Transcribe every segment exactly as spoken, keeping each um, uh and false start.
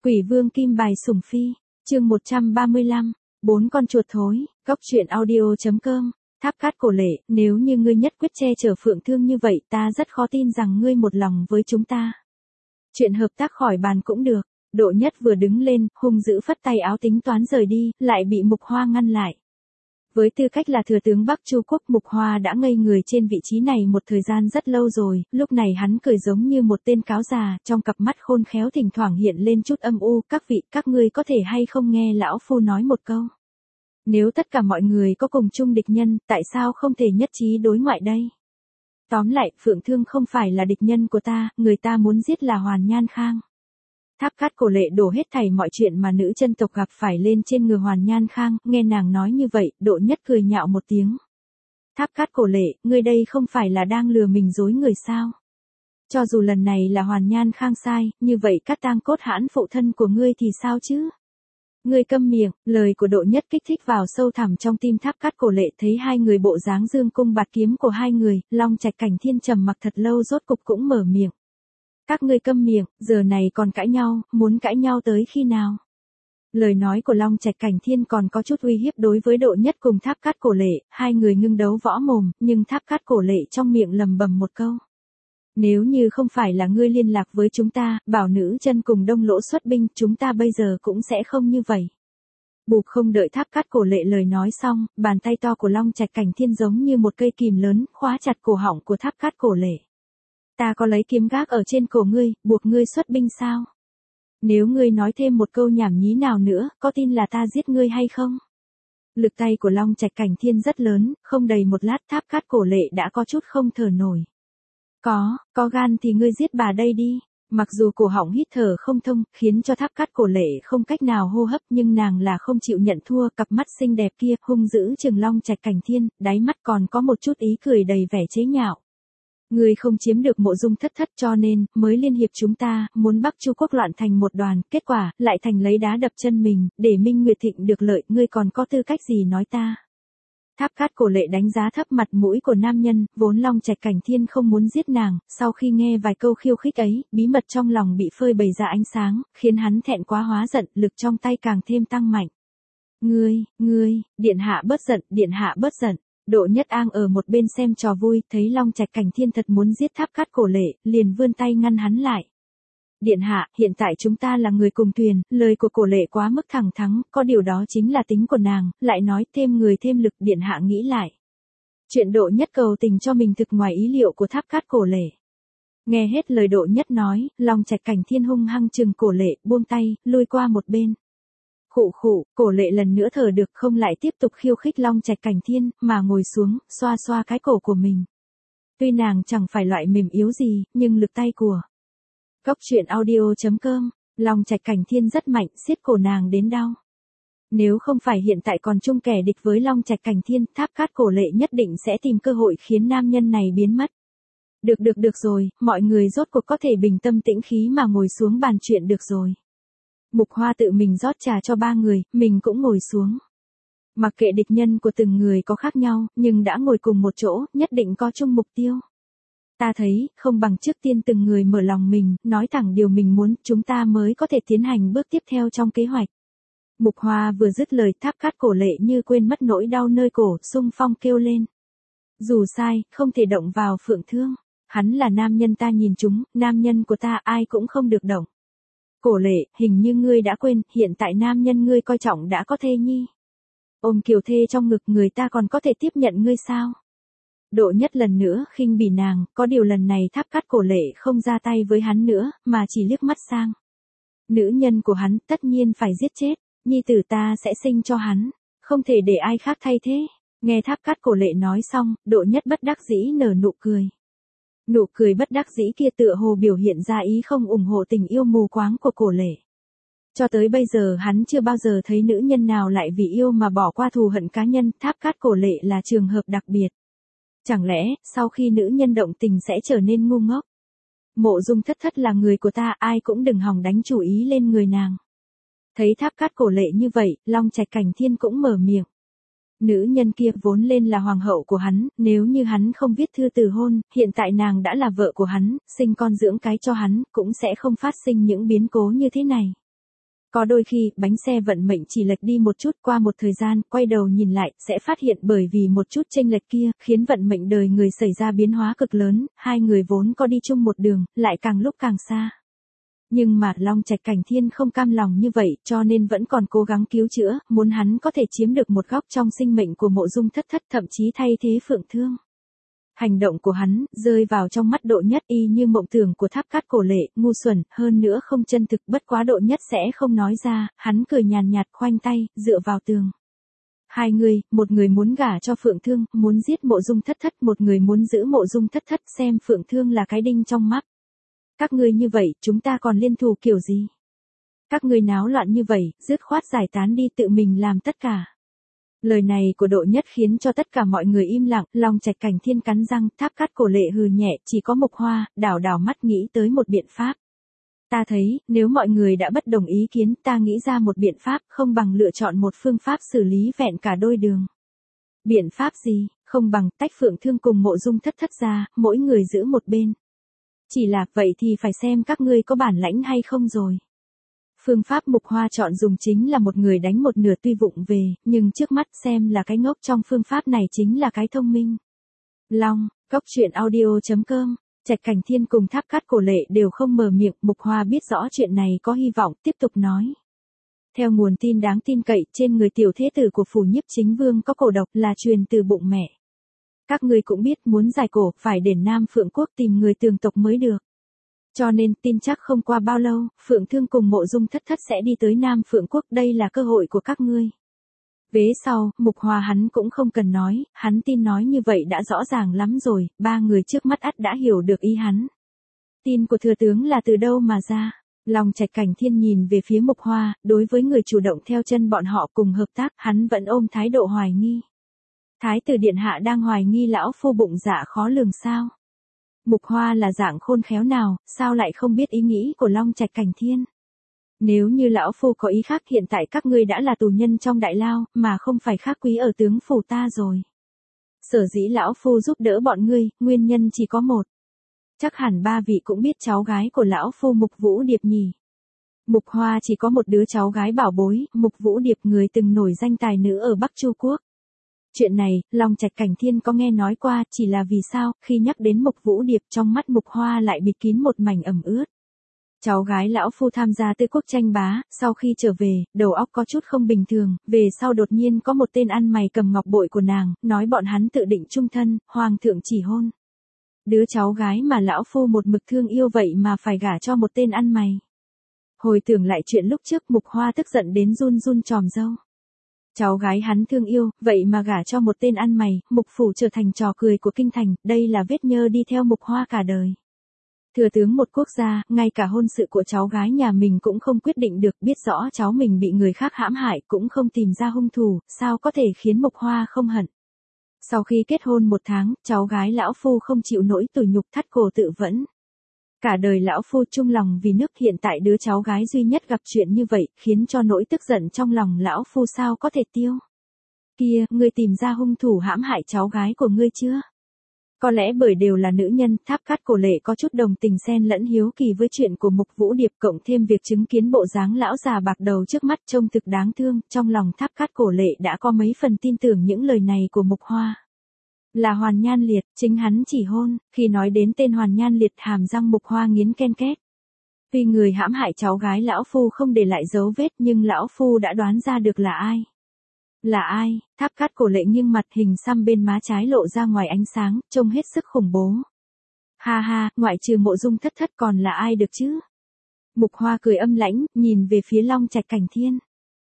Quỷ vương kim bài sủng phi, chương một trăm ba mươi lăm, bốn con chuột thối, góc truyện audio.com, Tháp Cát Cổ Lệ, nếu như ngươi nhất quyết che chở Phượng Thương như vậy ta rất khó tin rằng ngươi một lòng với chúng ta. Chuyện hợp tác khỏi bàn cũng được, Độ Nhất vừa đứng lên, hung dữ phất tay áo tính toán rời đi, lại bị Mục Hoa ngăn lại. Với tư cách là thừa tướng Bắc Chu Quốc, Mục Hoa đã ngây người trên vị trí này một thời gian rất lâu rồi, lúc này hắn cười giống như một tên cáo già, trong cặp mắt khôn khéo thỉnh thoảng hiện lên chút âm u, các vị, các ngươi có thể hay không nghe lão phu nói một câu. Nếu tất cả mọi người có cùng chung địch nhân, tại sao không thể nhất trí đối ngoại đây? Tóm lại, Phượng Thương không phải là địch nhân của ta, người ta muốn giết là Hoàn Nhan Khang. Tháp Cát Cổ Lệ đổ hết thảy mọi chuyện mà nữ chân tộc gặp phải lên trên người Hoàn Nhan Khang, nghe nàng nói như vậy, Độ Nhất cười nhạo một tiếng. Tháp Cát Cổ Lệ, ngươi đây không phải là đang lừa mình dối người sao? Cho dù lần này là Hoàn Nhan Khang sai, như vậy Cát Tang Cốt Hãn phụ thân của ngươi thì sao chứ? Ngươi câm miệng, lời của Độ Nhất kích thích vào sâu thẳm trong tim Tháp Cát Cổ Lệ, thấy hai người bộ dáng dương cung bạt kiếm của hai người, Long Trạch Cảnh Thiên trầm mặc thật lâu rốt cục cũng mở miệng. Các ngươi câm miệng, giờ này còn cãi nhau, muốn cãi nhau tới khi nào? Lời nói của Long Trạch Cảnh Thiên còn có chút uy hiếp đối với Độ Nhất cùng Tháp Cát Cổ Lệ, hai người ngưng đấu võ mồm, nhưng Tháp Cát Cổ Lệ trong miệng lầm bầm một câu. Nếu như không phải là ngươi liên lạc với chúng ta, bảo nữ chân cùng Đông Lỗ xuất binh, chúng ta bây giờ cũng sẽ không như vậy. Bụp, không đợi Tháp Cát Cổ Lệ lời nói xong, bàn tay to của Long Trạch Cảnh Thiên giống như một cây kìm lớn, khóa chặt cổ họng của Tháp Cát Cổ Lệ. Ta có lấy kiếm gác ở trên cổ ngươi, buộc ngươi xuất binh sao? Nếu ngươi nói thêm một câu nhảm nhí nào nữa, có tin là ta giết ngươi hay không? Lực tay của Long Trạch Cảnh Thiên rất lớn, không đầy một lát Tháp Cát Cổ Lệ đã có chút không thở nổi. Có, có gan thì ngươi giết bà đây đi. Mặc dù cổ họng hít thở không thông, khiến cho Tháp Cát Cổ Lệ không cách nào hô hấp, nhưng nàng là không chịu nhận thua, cặp mắt xinh đẹp kia hung dữ trừng Long Trạch Cảnh Thiên, đáy mắt còn có một chút ý cười đầy vẻ chế nhạo. Ngươi không chiếm được Mộ Dung Thất Thất cho nên, mới liên hiệp chúng ta, muốn Bắc Chu Quốc loạn thành một đoàn, kết quả, lại thành lấy đá đập chân mình, để Minh Nguyệt Thịnh được lợi, ngươi còn có tư cách gì nói ta? Tháp Cát Cổ Lệ đánh giá thấp mặt mũi của nam nhân, vốn Long Trạch Cảnh Thiên không muốn giết nàng, sau khi nghe vài câu khiêu khích ấy, bí mật trong lòng bị phơi bày ra ánh sáng, khiến hắn thẹn quá hóa giận, lực trong tay càng thêm tăng mạnh. Ngươi, ngươi, điện hạ bớt giận, điện hạ bớt giận. Độ Nhất Ang ở một bên xem trò vui, thấy Long Trạch Cảnh Thiên thật muốn giết Tháp Cát Cổ Lệ, liền vươn tay ngăn hắn lại. Điện hạ, hiện tại chúng ta là người cùng thuyền, lời của Cổ Lệ quá mức thẳng thắn, có điều đó chính là tính của nàng, lại nói thêm người thêm lực, điện hạ nghĩ lại. Chuyện Độ Nhất cầu tình cho mình thực ngoài ý liệu của Tháp Cát Cổ Lệ. Nghe hết lời Độ Nhất nói, Long Trạch Cảnh Thiên hung hăng trừng Cổ Lệ, buông tay, lui qua một bên. Khụ khụ, Cổ Lệ lần nữa thở được không lại tiếp tục khiêu khích Long Trạch Cảnh Thiên, mà ngồi xuống, xoa xoa cái cổ của mình. Tuy nàng chẳng phải loại mềm yếu gì, nhưng lực tay của Góc truyện audio.com, Long Trạch Cảnh Thiên rất mạnh, siết cổ nàng đến đau. Nếu không phải hiện tại còn chung kẻ địch với Long Trạch Cảnh Thiên, Tháp Cát Cổ Lệ nhất định sẽ tìm cơ hội khiến nam nhân này biến mất. Được được được rồi, mọi người rốt cuộc có thể bình tâm tĩnh khí mà ngồi xuống bàn chuyện được rồi. Mục Hoa tự mình rót trà cho ba người, mình cũng ngồi xuống. Mặc kệ địch nhân của từng người có khác nhau, nhưng đã ngồi cùng một chỗ, nhất định có chung mục tiêu. Ta thấy, không bằng trước tiên từng người mở lòng mình, nói thẳng điều mình muốn, chúng ta mới có thể tiến hành bước tiếp theo trong kế hoạch. Mục Hoa vừa dứt lời, Tháp Cát Cổ Lệ như quên mất nỗi đau nơi cổ, xung phong kêu lên. Dù sai, không thể động vào Phượng Thương. Hắn là nam nhân ta nhìn chúng, nam nhân của ta ai cũng không được động. Cổ Lệ, hình như ngươi đã quên, hiện tại nam nhân ngươi coi trọng đã có thê nhi. Ôm kiều thê trong ngực người ta còn có thể tiếp nhận ngươi sao? Độ Nhất lần nữa khinh bỉ nàng, có điều lần này Tháp Cát Cổ Lệ không ra tay với hắn nữa, mà chỉ liếc mắt sang. Nữ nhân của hắn tất nhiên phải giết chết, nhi tử ta sẽ sinh cho hắn, không thể để ai khác thay thế. Nghe Tháp Cát Cổ Lệ nói xong, Độ Nhất bất đắc dĩ nở nụ cười. Nụ cười bất đắc dĩ kia tựa hồ biểu hiện ra ý không ủng hộ tình yêu mù quáng của Cổ Lệ. Cho tới bây giờ hắn chưa bao giờ thấy nữ nhân nào lại vì yêu mà bỏ qua thù hận cá nhân, Tháp Cát Cổ Lệ là trường hợp đặc biệt. Chẳng lẽ, sau khi nữ nhân động tình sẽ trở nên ngu ngốc? Mộ Dung Thất Thất là người của ta, ai cũng đừng hòng đánh chủ ý lên người nàng. Thấy Tháp Cát Cổ Lệ như vậy, Long Trạch Cảnh Thiên cũng mở miệng. Nữ nhân kia vốn lên là hoàng hậu của hắn, nếu như hắn không viết thư từ hôn, hiện tại nàng đã là vợ của hắn, sinh con dưỡng cái cho hắn, cũng sẽ không phát sinh những biến cố như thế này. Có đôi khi, bánh xe vận mệnh chỉ lệch đi một chút, qua một thời gian, quay đầu nhìn lại, sẽ phát hiện bởi vì một chút chênh lệch kia, khiến vận mệnh đời người xảy ra biến hóa cực lớn, hai người vốn có đi chung một đường, lại càng lúc càng xa. Nhưng mà Long Trạch Cảnh Thiên không cam lòng như vậy, cho nên vẫn còn cố gắng cứu chữa, muốn hắn có thể chiếm được một góc trong sinh mệnh của Mộ Dung Thất Thất, thậm chí thay thế Phượng Thương. Hành động của hắn, rơi vào trong mắt Độ Nhất y như mộng tưởng của Tháp Cát Cổ Lệ, ngu xuẩn, hơn nữa không chân thực, bất quá Độ Nhất sẽ không nói ra, hắn cười nhàn nhạt khoanh tay, dựa vào tường. Hai người, một người muốn gả cho Phượng Thương, muốn giết Mộ Dung Thất Thất, một người muốn giữ Mộ Dung Thất Thất, xem Phượng Thương là cái đinh trong mắt. Các ngươi như vậy, chúng ta còn liên thù kiểu gì? Các ngươi náo loạn như vậy, dứt khoát giải tán đi, tự mình làm tất cả. Lời này của Độ Nhất khiến cho tất cả mọi người im lặng, Long Trạch Cảnh Thiên cắn răng, Tháp Cát Cổ Lệ hừ nhẹ, chỉ có Mục Hoa, đảo đảo mắt nghĩ tới một biện pháp. Ta thấy, nếu mọi người đã bất đồng ý kiến, ta nghĩ ra một biện pháp, không bằng lựa chọn một phương pháp xử lý vẹn cả đôi đường. Biện pháp gì, không bằng tách Phượng Thương cùng Mộ Dung Thất Thất ra, mỗi người giữ một bên. Chỉ là, vậy thì phải xem các ngươi có bản lãnh hay không rồi. Phương pháp Mục Hoa chọn dùng chính là một người đánh một nửa tuy vụng về, nhưng trước mắt xem là cái ngốc trong phương pháp này chính là cái thông minh. Long, Cốc Truyện Audio chấm com, Trạch Cảnh Thiên cùng Tháp Cát Cổ Lệ đều không mở miệng, Mục Hoa biết rõ chuyện này có hy vọng, tiếp tục nói. Theo nguồn tin đáng tin cậy, trên người tiểu thế tử của phủ Nhiếp Chính Vương có cổ độc là truyền từ bụng mẹ. Các ngươi cũng biết muốn giải cổ, phải đến Nam Phượng Quốc tìm người tường tộc mới được. Cho nên, tin chắc không qua bao lâu, Phượng Thương cùng Mộ Dung Thất Thất sẽ đi tới Nam Phượng Quốc, đây là cơ hội của các ngươi. Vế sau, Mục Hoa hắn cũng không cần nói, hắn tin nói như vậy đã rõ ràng lắm rồi, ba người trước mắt ắt đã hiểu được ý hắn. Tin của thừa tướng là từ đâu mà ra? Long Trạch Cảnh Thiên nhìn về phía Mục Hoa, đối với người chủ động theo chân bọn họ cùng hợp tác, hắn vẫn ôm thái độ hoài nghi. Thái tử điện hạ đang hoài nghi lão phu bụng dạ khó lường sao? Mục Hoa là dạng khôn khéo nào, sao lại không biết ý nghĩ của Long Trạch Cảnh Thiên? Nếu như lão phu có ý khác, hiện tại các ngươi đã là tù nhân trong đại lao, mà không phải khác quý ở tướng phủ ta rồi. Sở dĩ lão phu giúp đỡ bọn ngươi, nguyên nhân chỉ có một. Chắc hẳn ba vị cũng biết cháu gái của lão phu Mục Vũ Điệp nhỉ. Mục Hoa chỉ có một đứa cháu gái bảo bối, Mục Vũ Điệp, người từng nổi danh tài nữ ở Bắc Chu Quốc. Chuyện này, Long Trạch Cảnh Thiên có nghe nói qua, chỉ là vì sao, khi nhắc đến Mục Vũ Điệp trong mắt Mục Hoa lại bịt kín một mảnh ẩm ướt. Cháu gái lão phu tham gia Tư Quốc tranh bá, sau khi trở về, đầu óc có chút không bình thường, về sau đột nhiên có một tên ăn mày cầm ngọc bội của nàng, nói bọn hắn tự định chung thân, hoàng thượng chỉ hôn. Đứa cháu gái mà lão phu một mực thương yêu vậy mà phải gả cho một tên ăn mày. Hồi tưởng lại chuyện lúc trước, Mục Hoa tức giận đến run run tròm râu. Cháu gái hắn thương yêu, vậy mà gả cho một tên ăn mày, Mục phủ trở thành trò cười của kinh thành, đây là vết nhơ đi theo Mục Hoa cả đời. Thừa tướng một quốc gia, ngay cả hôn sự của cháu gái nhà mình cũng không quyết định được, biết rõ cháu mình bị người khác hãm hại, cũng không tìm ra hung thủ, sao có thể khiến Mục Hoa không hận. Sau khi kết hôn một tháng, cháu gái lão phu không chịu nổi tủi nhục, thắt cổ tự vẫn. Cả đời lão phu chung lòng vì nước, hiện tại đứa cháu gái duy nhất gặp chuyện như vậy, khiến cho nỗi tức giận trong lòng lão phu sao có thể tiêu. Kia, ngươi tìm ra hung thủ hãm hại cháu gái của ngươi chưa? Có lẽ bởi đều là nữ nhân, Tháp Cát Cổ Lệ có chút đồng tình xen lẫn hiếu kỳ với chuyện của Mục Vũ Điệp, cộng thêm việc chứng kiến bộ dáng lão già bạc đầu trước mắt trông thực đáng thương, trong lòng Tháp Cát Cổ Lệ đã có mấy phần tin tưởng những lời này của Mục Hoa. Là Hoàn Nhan Liệt, chính hắn chỉ hôn, khi nói đến tên Hoàn Nhan Liệt, hàm răng Mục Hoa nghiến ken két. Tuy người hãm hại cháu gái lão phu không để lại dấu vết, nhưng lão phu đã đoán ra được là ai. Là ai? Tháp Cát Cổ Lệ nghiêng mặt, hình xăm bên má trái lộ ra ngoài ánh sáng, trông hết sức khủng bố. Ha ha, ngoại trừ Mộ Dung Thất Thất còn là ai được chứ? Mục Hoa cười âm lãnh, nhìn về phía Long Trạch Cảnh Thiên.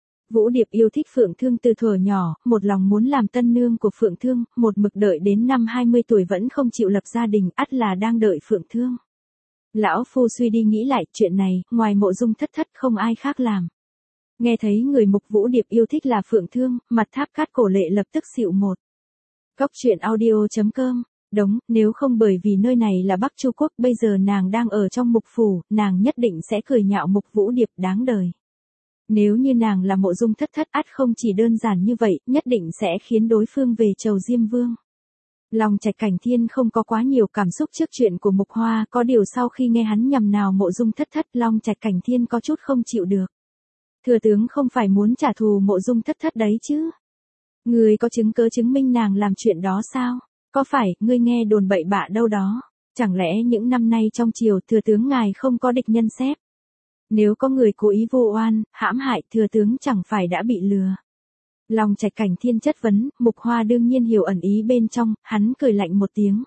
Vũ Điệp yêu thích Phượng Thương từ thuở nhỏ, một lòng muốn làm tân nương của Phượng Thương, một mực đợi đến năm hai mươi tuổi vẫn không chịu lập gia đình, ắt là đang đợi Phượng Thương. Lão phu suy đi nghĩ lại, chuyện này, ngoài Mộ Dung Thất Thất không ai khác làm. Nghe thấy người Mục Vũ Điệp yêu thích là Phượng Thương, mặt Tháp Cát Cổ Lệ lập tức xịu một. Cốc Truyện Audio chấm com, đúng, nếu không bởi vì nơi này là Bắc Chu Quốc, bây giờ nàng đang ở trong Mục phủ, nàng nhất định sẽ cười nhạo Mục Vũ Điệp đáng đời. Nếu như nàng là Mộ Dung Thất Thất, ắt không chỉ đơn giản như vậy, nhất định sẽ khiến đối phương về chầu Diêm Vương. Long Trạch Cảnh Thiên không có quá nhiều cảm xúc trước chuyện của Mục Hoa, có điều sau khi nghe hắn nhằm nào Mộ Dung Thất Thất, Long Trạch Cảnh Thiên có chút không chịu được. Thừa tướng không phải muốn trả thù Mộ Dung Thất Thất đấy chứ? Ngươi có chứng cớ chứng minh nàng làm chuyện đó sao? Có phải ngươi nghe đồn bậy bạ đâu đó? Chẳng lẽ những năm nay trong triều thừa tướng ngài không có địch nhân xếp? Nếu có người cố ý vu oan, hãm hại thừa tướng chẳng phải đã bị lừa? Long Trạch Cảnh Thiên chất vấn, Mục Hoa đương nhiên hiểu ẩn ý bên trong, hắn cười lạnh một tiếng.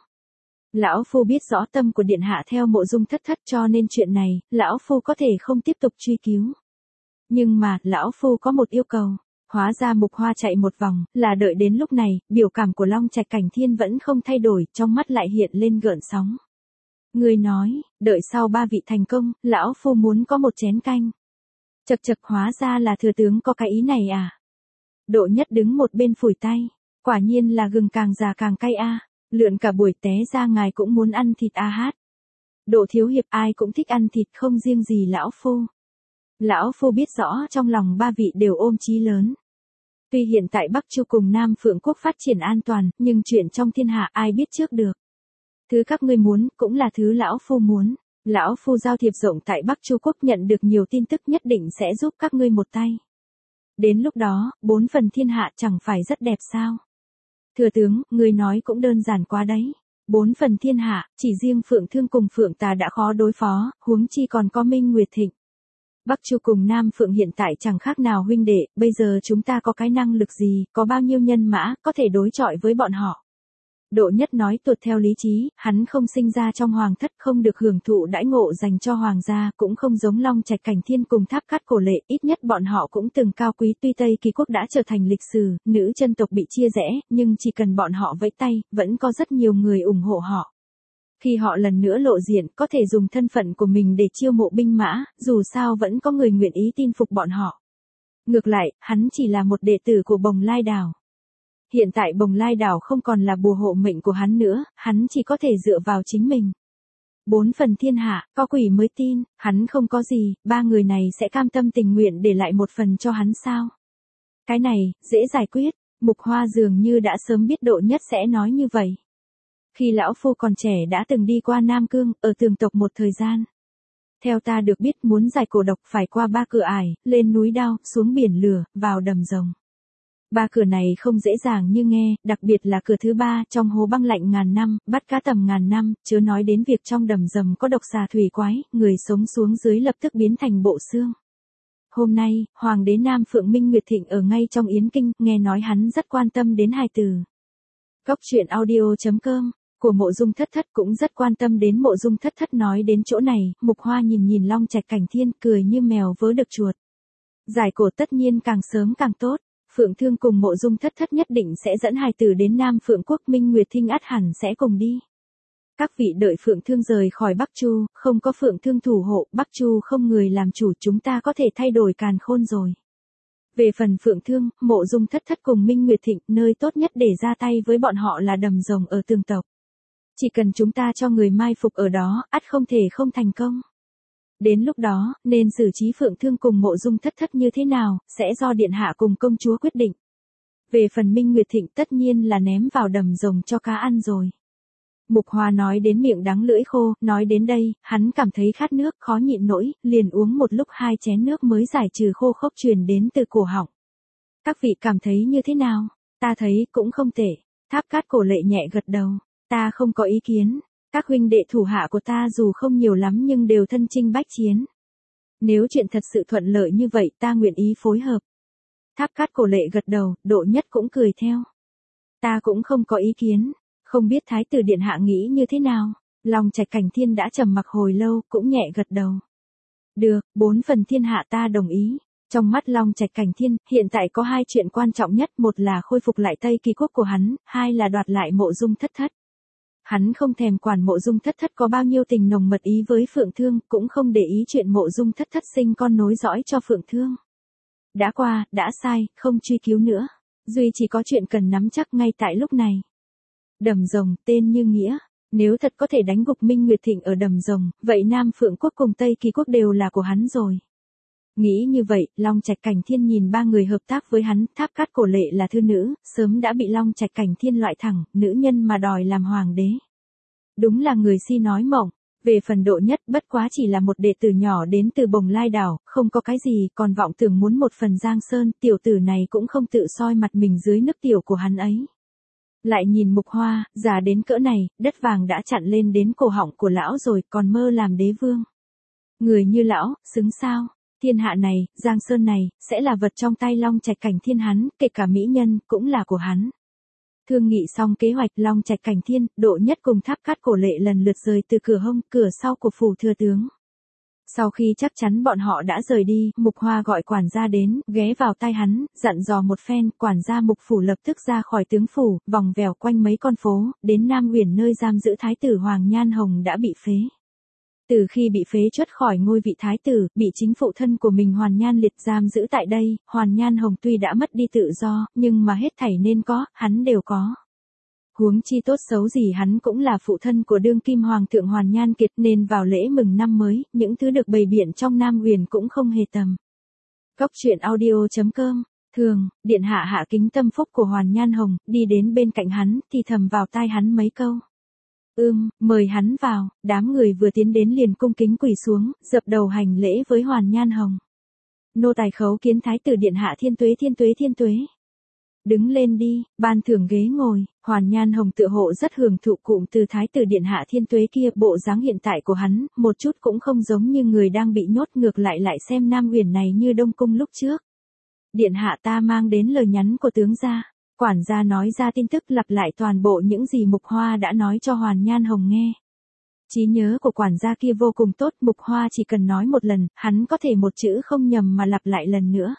Lão Phu biết rõ tâm của điện hạ theo Mộ Dung Thất Thất, cho nên chuyện này, Lão Phu có thể không tiếp tục truy cứu. Nhưng mà, Lão Phu có một yêu cầu. Hóa ra Mục Hoa chạy một vòng, là đợi đến lúc này, biểu cảm của Long Trạch Cảnh Thiên vẫn không thay đổi, trong mắt lại hiện lên gợn sóng. Người nói, đợi sau ba vị thành công, Lão Phu muốn có một chén canh. Chật chật, hóa ra là thừa tướng có cái ý này à? Độ Nhất đứng một bên phủi tay, quả nhiên là gừng càng già càng cay a, à. Lượn cả buổi té ra ngài cũng muốn ăn thịt a hát. Độ thiếu hiệp ai cũng thích ăn thịt, không riêng gì Lão Phu. Lão Phu biết rõ trong lòng ba vị đều ôm chí lớn. Tuy hiện tại Bắc Chu cùng Nam Phượng Quốc phát triển an toàn, nhưng chuyện trong thiên hạ ai biết trước được. Thứ các ngươi muốn, cũng là thứ Lão Phu muốn. Lão Phu giao thiệp rộng tại Bắc Chu Quốc, nhận được nhiều tin tức, nhất định sẽ giúp các ngươi một tay. Đến lúc đó, bốn phần thiên hạ chẳng phải rất đẹp sao? Thừa tướng, ngươi nói cũng đơn giản quá đấy. Bốn phần thiên hạ, chỉ riêng Phượng Thương cùng Phượng Tà đã khó đối phó, huống chi còn có Minh Nguyệt Thịnh. Bắc Chu cùng Nam Phượng hiện tại chẳng khác nào huynh đệ, bây giờ chúng ta có cái năng lực gì, có bao nhiêu nhân mã, có thể đối chọi với bọn họ. Độ Nhất nói tuột theo lý trí, hắn không sinh ra trong hoàng thất, không được hưởng thụ đãi ngộ dành cho hoàng gia, cũng không giống Long Trạch Cảnh Thiên cùng Tháp Cát Cổ Lệ, ít nhất bọn họ cũng từng cao quý. Tuy Tây Kỳ Quốc đã trở thành lịch sử, nữ chân tộc bị chia rẽ, nhưng chỉ cần bọn họ vẫy tay, vẫn có rất nhiều người ủng hộ họ. Khi họ lần nữa lộ diện, có thể dùng thân phận của mình để chiêu mộ binh mã, dù sao vẫn có người nguyện ý tin phục bọn họ. Ngược lại, hắn chỉ là một đệ tử của Bồng Lai Đảo. Hiện tại Bồng Lai Đảo không còn là bùa hộ mệnh của hắn nữa, hắn chỉ có thể dựa vào chính mình. Bốn phần thiên hạ, có quỷ mới tin, hắn không có gì, ba người này sẽ cam tâm tình nguyện để lại một phần cho hắn sao? Cái này, dễ giải quyết, Mục Hoa dường như đã sớm biết Độ Nhất sẽ nói như vậy. Khi Lão Phu còn trẻ đã từng đi qua Nam Cương, ở Tường tộc một thời gian. Theo ta được biết, muốn giải cổ độc phải qua ba cửa ải, lên núi Đao, xuống biển Lửa, vào đầm rồng. Ba cửa này không dễ dàng như nghe, đặc biệt là cửa thứ ba, trong hố băng lạnh ngàn năm, bắt cá tầm ngàn năm, chớ nói đến việc trong đầm rồng có độc xà thủy quái, người sống xuống dưới lập tức biến thành bộ xương. Hôm nay, Hoàng đế Nam Phượng Minh Nguyệt Thịnh ở ngay trong Yến Kinh, nghe nói hắn rất quan tâm đến hai từ. Góc truyện audio chấm com của Mộ Dung Thất Thất cũng rất quan tâm đến Mộ Dung Thất Thất. Nói đến chỗ này, Mục Hoa nhìn nhìn Long Trạch Cảnh Thiên, cười như mèo vớ được chuột. Giải cổ tất nhiên càng sớm càng tốt. Phượng Thương cùng Mộ Dung Thất Thất nhất định sẽ dẫn hài tử đến Nam Phượng Quốc, Minh Nguyệt Thinh ắt hẳn sẽ cùng đi. Các vị đợi Phượng Thương rời khỏi Bắc Chu, không có Phượng Thương thủ hộ, Bắc Chu không người làm chủ, chúng ta có thể thay đổi càn khôn rồi. Về phần Phượng Thương, Mộ Dung Thất Thất cùng Minh Nguyệt Thịnh, nơi tốt nhất để ra tay với bọn họ là đầm rồng ở Tường tộc. Chỉ cần chúng ta cho người mai phục ở đó, ắt không thể không thành công. Đến lúc đó, nên xử trí Phượng Thương cùng Mộ Dung Thất Thất như thế nào, sẽ do điện hạ cùng công chúa quyết định. Về phần Minh Nguyệt Thịnh tất nhiên là ném vào đầm rồng cho cá ăn rồi. Mục Hoa nói đến miệng đắng lưỡi khô, nói đến đây, hắn cảm thấy khát nước, khó nhịn nổi, liền uống một lúc hai chén nước mới giải trừ khô khốc truyền đến từ cổ họng. Các vị cảm thấy như thế nào? Ta thấy cũng không tệ. Tháp Cát Cổ Lệ nhẹ gật đầu. Ta không có ý kiến. Các huynh đệ thủ hạ của ta dù không nhiều lắm nhưng đều thân chinh bách chiến. Nếu chuyện thật sự thuận lợi như vậy ta nguyện ý phối hợp. Tháp Cát Cổ Lệ gật đầu, Độ Nhất cũng cười theo. Ta cũng không có ý kiến. Không biết Thái tử điện hạ nghĩ như thế nào? Long Trạch Cảnh Thiên đã trầm mặc hồi lâu, cũng nhẹ gật đầu. Được, bốn phần thiên hạ ta đồng ý. Trong mắt Long Trạch Cảnh Thiên, hiện tại có hai chuyện quan trọng nhất, một là khôi phục lại Tây Kỳ Quốc của hắn, hai là đoạt lại Mộ Dung Thất Thất. Hắn không thèm quản Mộ Dung Thất Thất có bao nhiêu tình nồng mật ý với Phượng Thương, cũng không để ý chuyện Mộ Dung Thất Thất sinh con nối dõi cho Phượng Thương. Đã qua, đã sai, không truy cứu nữa. Duy chỉ có chuyện cần nắm chắc ngay tại lúc này. Đầm rồng, tên như nghĩa. Nếu thật có thể đánh gục Minh Nguyệt Thịnh ở đầm rồng, vậy Nam Phượng Quốc cùng Tây Kỳ Quốc đều là của hắn rồi. Nghĩ như vậy, Long Trạch Cảnh Thiên nhìn ba người hợp tác với hắn, Tháp Cát Cổ Lệ là thư nữ, sớm đã bị Long Trạch Cảnh Thiên loại thẳng, nữ nhân mà đòi làm hoàng đế. Đúng là người si nói mộng, Về phần Độ Nhất, bất quá chỉ là một đệ tử nhỏ đến từ Bồng Lai đảo, không có cái gì, còn vọng tưởng muốn một phần Giang Sơn, tiểu tử này cũng không tự soi mặt mình dưới nước tiểu của hắn ấy. Lại nhìn Mục Hoa, già đến cỡ này, đất vàng đã chặn lên đến cổ họng của lão rồi, còn mơ làm đế vương. Người như lão, xứng sao? Thiên hạ này, Giang Sơn này, sẽ là vật trong tay Long Trạch Cảnh Thiên hắn, kể cả mỹ nhân, cũng là của hắn. Thương nghị xong kế hoạch, Long Trạch Cảnh Thiên, Độ Nhất cùng Tháp Cát Cổ Lệ lần lượt rời từ cửa hông, cửa sau của phủ thừa tướng. Sau khi chắc chắn bọn họ đã rời đi, Mục Hoa gọi quản gia đến, ghé vào tai hắn, dặn dò một phen, quản gia Mục phủ lập tức ra khỏi tướng phủ, vòng vèo quanh mấy con phố, đến Nam Uyển nơi giam giữ thái tử Hoàng Nhan Hồng đã bị phế. Từ khi bị phế truất khỏi ngôi vị thái tử, bị chính phụ thân của mình Hoàn Nhan Liệt giam giữ tại đây, Hoàn Nhan Hồng tuy đã mất đi tự do, nhưng mà hết thảy nên có, hắn đều có. Huống chi tốt xấu gì hắn cũng là phụ thân của đương kim hoàng thượng Hoàn Nhan Kiệt, nên vào lễ mừng năm mới, những thứ được bày biện trong Nam Uyển cũng không hề tầm. Cốc truyện audio chấm com. Thường, điện hạ hạ kính tâm phúc của Hoàn Nhan Hồng, đi đến bên cạnh hắn, thì thầm vào tai hắn mấy câu. Ưm, mời hắn vào. Đám người vừa tiến đến liền cung kính quỳ xuống, dập đầu hành lễ với Hoàn Nhan Hồng. Nô tài khấu kiến thái tử điện hạ thiên tuế thiên tuế thiên tuế. Đứng lên đi, ban thưởng ghế ngồi. Hoàn Nhan Hồng tựa hộ rất hưởng thụ cụm từ thái tử điện hạ thiên tuế kia, bộ dáng hiện tại của hắn, một chút cũng không giống như người đang bị nhốt, ngược lại lại xem Nam Uyển này như Đông Cung lúc trước. Điện hạ, ta mang đến lời nhắn của tướng gia. Quản gia nói ra tin tức, lặp lại toàn bộ những gì Mục Hoa đã nói cho Hoàn Nhan Hồng nghe. Trí nhớ của quản gia kia vô cùng tốt, Mục Hoa chỉ cần nói một lần, hắn có thể một chữ không nhầm mà lặp lại lần nữa.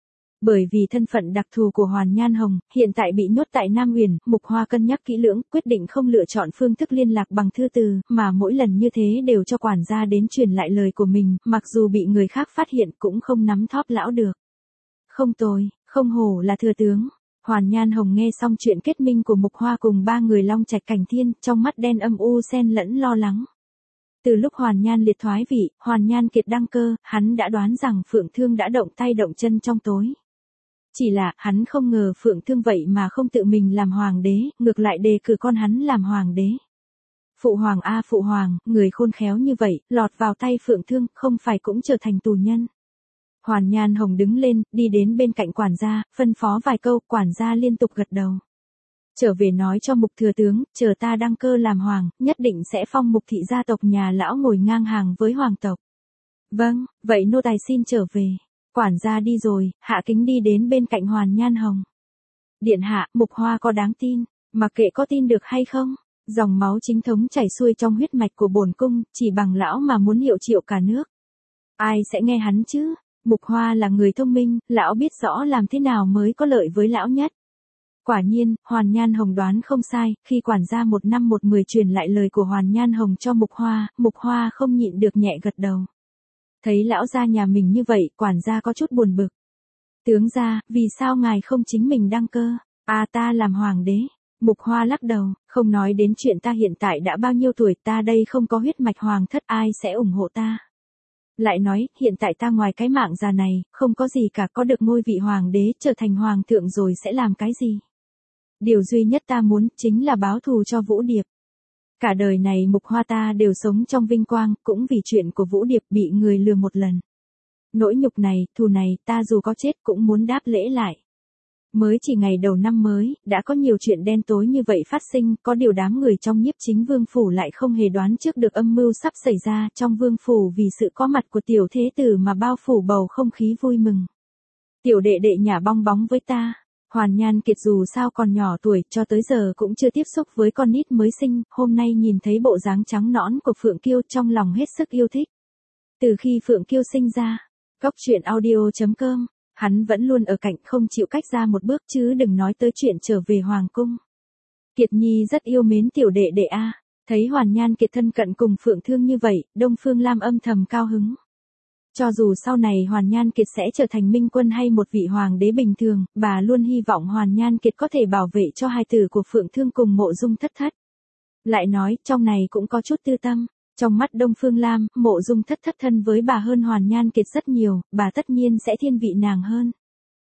Bởi vì thân phận đặc thù của Hoàn Nhan Hồng, hiện tại bị nhốt tại Nam Uyển, Mục Hoa cân nhắc kỹ lưỡng, quyết định không lựa chọn phương thức liên lạc bằng thư từ, mà mỗi lần như thế đều cho quản gia đến truyền lại lời của mình, mặc dù bị người khác phát hiện cũng không nắm thóp lão được. Không tồi, không hổ là thừa tướng. Hoàn Nhan Hồng nghe xong chuyện kết minh của Mục Hoa cùng ba người Long Trạch Cảnh Thiên, trong mắt đen âm u xen lẫn lo lắng. Từ lúc Hoàn Nhan Liệt thoái vị, Hoàn Nhan Kiệt đăng cơ, hắn đã đoán rằng Phượng Thương đã động tay động chân trong tối. Chỉ là, hắn không ngờ Phượng Thương vậy mà không tự mình làm hoàng đế, ngược lại đề cử con hắn làm hoàng đế. Phụ hoàng a phụ hoàng, người khôn khéo như vậy, lọt vào tay Phượng Thương, không phải cũng trở thành tù nhân. Hoàn Nhan Hồng đứng lên, đi đến bên cạnh quản gia, phân phó vài câu, quản gia liên tục gật đầu. Trở về nói cho Mục thừa tướng, chờ ta đăng cơ làm hoàng, nhất định sẽ phong Mục thị gia tộc nhà lão ngồi ngang hàng với hoàng tộc. Vâng, vậy nô tài xin trở về. Quản gia đi rồi, hạ kính đi đến bên cạnh Hoàn Nhan Hồng. Điện hạ, Mục Hoa có đáng tin, mặc kệ có tin được hay không, dòng máu chính thống chảy xuôi trong huyết mạch của bổn cung, chỉ bằng lão mà muốn hiệu triệu cả nước. Ai sẽ nghe hắn chứ? Mục Hoa là người thông minh, lão biết rõ làm thế nào mới có lợi với lão nhất. Quả nhiên, Hoàn Nhan Hồng đoán không sai, khi quản gia một năm một mười truyền lại lời của Hoàn Nhan Hồng cho Mục Hoa, Mục Hoa không nhịn được nhẹ gật đầu. Thấy lão gia nhà mình như vậy, quản gia có chút buồn bực. Tướng gia, vì sao ngài không chính mình đăng cơ? À, ta làm hoàng đế. Mục Hoa lắc đầu, không nói đến chuyện ta hiện tại đã bao nhiêu tuổi, ta đây không có huyết mạch hoàng thất, ai sẽ ủng hộ ta? Lại nói, hiện tại ta ngoài cái mạng già này, không có gì cả, có được ngôi vị hoàng đế, trở thành hoàng thượng rồi sẽ làm cái gì? Điều duy nhất ta muốn, chính là báo thù cho Vũ Điệp. Cả đời này Mục Hoa ta đều sống trong vinh quang, cũng vì chuyện của Vũ Điệp bị người lừa một lần. Nỗi nhục này, thù này, ta dù có chết cũng muốn đáp lễ lại. Mới chỉ ngày đầu năm mới, đã có nhiều chuyện đen tối như vậy phát sinh, có điều đám người trong Nhiếp Chính Vương phủ lại không hề đoán trước được âm mưu sắp xảy ra trong vương phủ, vì sự có mặt của tiểu thế tử mà bao phủ bầu không khí vui mừng. Tiểu đệ đệ nhả bong bóng với ta. Hoàn Nhan Kiệt dù sao còn nhỏ tuổi, cho tới giờ cũng chưa tiếp xúc với con nít mới sinh, hôm nay nhìn thấy bộ dáng trắng nõn của Phượng Kiêu trong lòng hết sức yêu thích. Từ khi Phượng Kiêu sinh ra, cốc truyện audio chấm com, hắn vẫn luôn ở cạnh, không chịu cách ra một bước, chứ đừng nói tới chuyện trở về hoàng cung. Kiệt Nhi rất yêu mến tiểu đệ đệ a. Thấy Hoàn Nhan Kiệt thân cận cùng Phượng Thương như vậy, Đông Phương Lam âm thầm cao hứng. Cho dù sau này Hoàn Nhan Kiệt sẽ trở thành minh quân hay một vị hoàng đế bình thường, bà luôn hy vọng Hoàn Nhan Kiệt có thể bảo vệ cho hai tử của Phượng Thương cùng Mộ Dung Thất Thất. Lại nói, trong này cũng có chút tư tâm. Trong mắt Đông Phương Lam, Mộ Dung Thất Thất thân với bà hơn Hoàn Nhan Kiệt rất nhiều, bà tất nhiên sẽ thiên vị nàng hơn.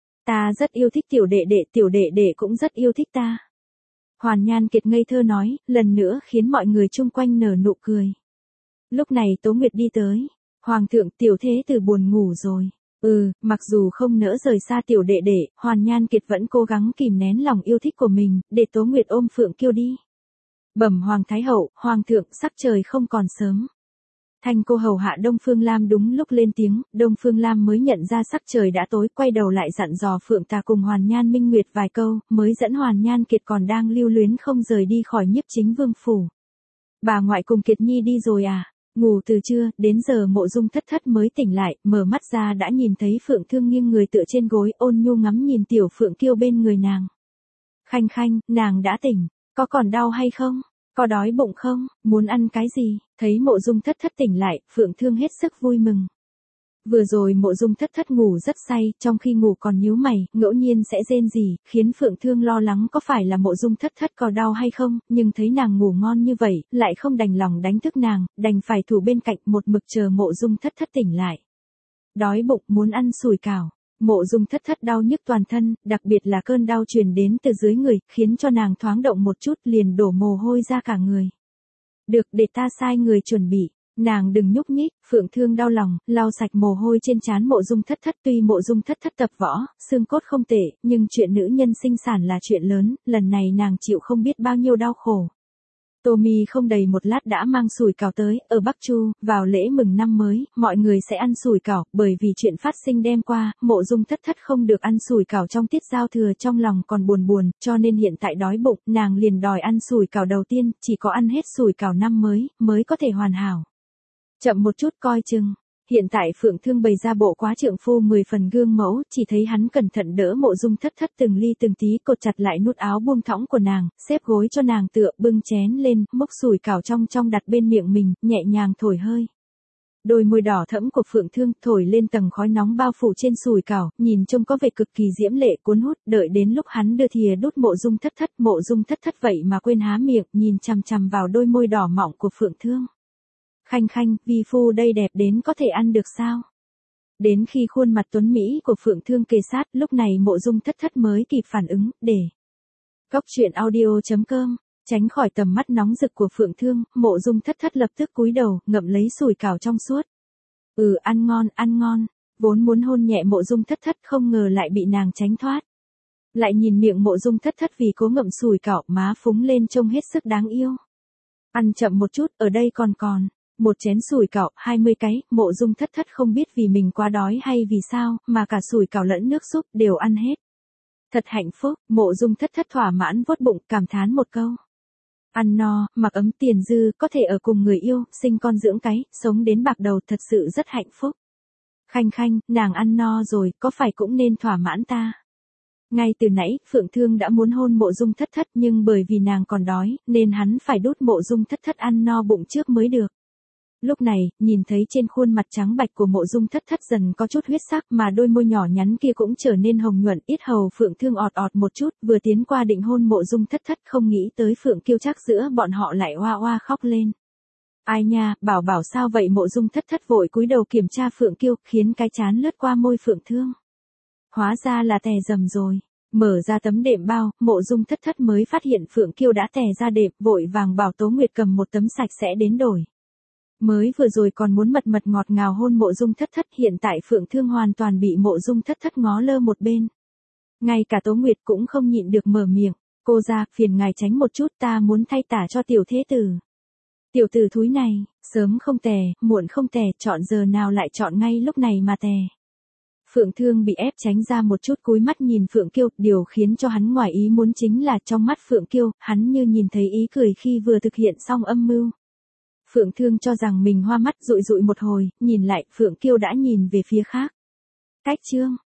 Ta rất yêu thích tiểu đệ đệ, tiểu đệ đệ cũng rất yêu thích ta. Hoàn Nhan Kiệt ngây thơ nói, lần nữa khiến mọi người chung quanh nở nụ cười. Lúc này Tố Nguyệt đi tới. Hoàng thượng, tiểu thế tử buồn ngủ rồi. Ừ, mặc dù không nỡ rời xa tiểu đệ đệ, Hoàn Nhan Kiệt vẫn cố gắng kìm nén lòng yêu thích của mình, để Tố Nguyệt ôm Phượng Kiêu đi. Bẩm Hoàng Thái Hậu, Hoàng thượng, sắc trời không còn sớm. Thanh cô hầu hạ Đông Phương Lam đúng lúc lên tiếng, Đông Phương Lam mới nhận ra sắc trời đã tối, quay đầu lại dặn dò Phượng Tà cùng Hoàn Nhan Minh Nguyệt vài câu, mới dẫn Hoàn Nhan Kiệt còn đang lưu luyến không rời đi khỏi Nhiếp Chính Vương phủ. Bà ngoại cùng Kiệt Nhi đi rồi à? Ngủ từ trưa, đến giờ Mộ Dung Thất Thất mới tỉnh lại, mở mắt ra đã nhìn thấy Phượng Thương nghiêng người tựa trên gối, ôn nhu ngắm nhìn tiểu Phượng Kiêu bên người nàng. Khanh khanh, nàng đã tỉnh, có còn đau hay không? Có đói bụng không? Muốn ăn cái gì? Thấy Mộ Dung Thất Thất tỉnh lại, Phượng Thương hết sức vui mừng. Vừa rồi Mộ Dung Thất Thất ngủ rất say, trong khi ngủ còn nhíu mày, ngẫu nhiên sẽ rên rỉ, khiến Phượng Thương lo lắng có phải là Mộ Dung Thất Thất có đau hay không, nhưng thấy nàng ngủ ngon như vậy, lại không đành lòng đánh thức nàng, đành phải thủ bên cạnh một mực chờ Mộ Dung Thất Thất tỉnh lại. Đói bụng, muốn ăn sủi cảo. Mộ Dung Thất Thất đau nhức toàn thân, đặc biệt là cơn đau truyền đến từ dưới người, khiến cho nàng thoáng động một chút liền đổ mồ hôi ra cả người. Được, để ta sai người chuẩn bị. Nàng đừng nhúc nhích. Phượng Thương đau lòng, lau sạch mồ hôi trên trán Mộ Dung Thất Thất. Tuy Mộ Dung Thất Thất tập võ, xương cốt không tệ, nhưng chuyện nữ nhân sinh sản là chuyện lớn, lần này nàng chịu không biết bao nhiêu đau khổ. Tô Mi không đầy một lát đã mang sủi cảo tới, ở Bắc Chu, vào lễ mừng năm mới, mọi người sẽ ăn sủi cảo, bởi vì chuyện phát sinh đêm qua, Mộ Dung Thất Thất không được ăn sủi cảo trong tiết giao thừa, trong lòng còn buồn buồn, cho nên hiện tại đói bụng, nàng liền đòi ăn sủi cảo đầu tiên, chỉ có ăn hết sủi cảo năm mới, mới có thể hoàn hảo. Chậm một chút coi chừng. Hiện tại Phượng Thương bày ra bộ quá trượng phu mười phần gương mẫu, chỉ thấy hắn cẩn thận đỡ Mộ Dung Thất Thất từng ly từng tí, cột chặt lại nút áo buông thõng của nàng, xếp gối cho nàng tựa, bưng chén lên, múc sủi cảo trong trong đặt bên miệng mình, nhẹ nhàng thổi hơi. Đôi môi đỏ thẫm của Phượng Thương thổi lên tầng khói nóng bao phủ trên sủi cảo, nhìn trông có vẻ cực kỳ diễm lệ cuốn hút, đợi đến lúc hắn đưa thìa đút Mộ Dung Thất Thất, Mộ Dung Thất Thất vậy mà quên há miệng, nhìn chằm chằm vào đôi môi đỏ mọng của Phượng Thương. Khanh khanh, vi phu đây đẹp đến có thể ăn được sao? Đến khi khuôn mặt tuấn Mỹ của Phượng Thương kề sát, lúc này Mộ Dung Thất Thất mới kịp phản ứng, để. Góc truyện audio chấm com, tránh khỏi tầm mắt nóng rực của Phượng Thương, Mộ Dung Thất Thất lập tức cúi đầu, ngậm lấy sủi cảo trong suốt. Ừ, ăn ngon, ăn ngon, vốn muốn hôn nhẹ Mộ Dung Thất Thất không ngờ lại bị nàng tránh thoát. Lại nhìn miệng Mộ Dung Thất Thất vì cố ngậm sủi cảo, má phúng lên trông hết sức đáng yêu. Ăn chậm một chút, ở đây còn còn. Một chén sủi cảo, hai mươi cái, Mộ Dung Thất Thất không biết vì mình quá đói hay vì sao, mà cả sủi cảo lẫn nước súp đều ăn hết. Thật hạnh phúc, Mộ Dung Thất Thất thỏa mãn vuốt bụng, cảm thán một câu. Ăn no, mặc ấm, tiền dư, có thể ở cùng người yêu, sinh con dưỡng cái, sống đến bạc đầu, thật sự rất hạnh phúc. Khanh khanh, nàng ăn no rồi, có phải cũng nên thỏa mãn ta? Ngay từ nãy, Phượng Thương đã muốn hôn Mộ Dung Thất Thất, nhưng bởi vì nàng còn đói, nên hắn phải đút Mộ Dung Thất Thất ăn no bụng trước mới được. Lúc này, nhìn thấy trên khuôn mặt trắng bạch của Mộ Dung Thất Thất dần có chút huyết sắc, mà đôi môi nhỏ nhắn kia cũng trở nên hồng nhuận, yết hầu Phượng Thương ọt ọt một chút, vừa tiến qua định hôn Mộ Dung Thất Thất, không nghĩ tới Phượng Kiêu chắc giữa bọn họ lại oa oa khóc lên. Ai nha, bảo bảo sao vậy? Mộ Dung Thất Thất vội cúi đầu kiểm tra Phượng Kiêu, khiến cái trán lướt qua môi Phượng Thương. Hóa ra là tè dầm rồi. Mở ra tấm đệm bao, Mộ Dung Thất Thất mới phát hiện Phượng Kiêu đã tè ra đệm, vội vàng bảo Tố Nguyệt cầm một tấm sạch sẽ đến đổi. Mới vừa rồi còn muốn mật mật ngọt ngào hôn Mộ Dung Thất Thất, hiện tại Phượng Thương hoàn toàn bị Mộ Dung Thất Thất ngó lơ một bên. Ngay cả Tố Nguyệt cũng không nhịn được mở miệng, cô ra, phiền ngài tránh một chút, ta muốn thay tả cho tiểu thế tử. Tiểu tử thúi này, sớm không tè, muộn không tè, chọn giờ nào lại chọn ngay lúc này mà tè. Phượng Thương bị ép tránh ra một chút, cúi mắt nhìn Phượng Kiêu, điều khiến cho hắn ngoài ý muốn chính là trong mắt Phượng Kiêu, hắn như nhìn thấy ý cười khi vừa thực hiện xong âm mưu. Phượng Thương cho rằng mình hoa mắt, dụi dụi một hồi, nhìn lại, Phượng Kiêu đã nhìn về phía khác. Cách chương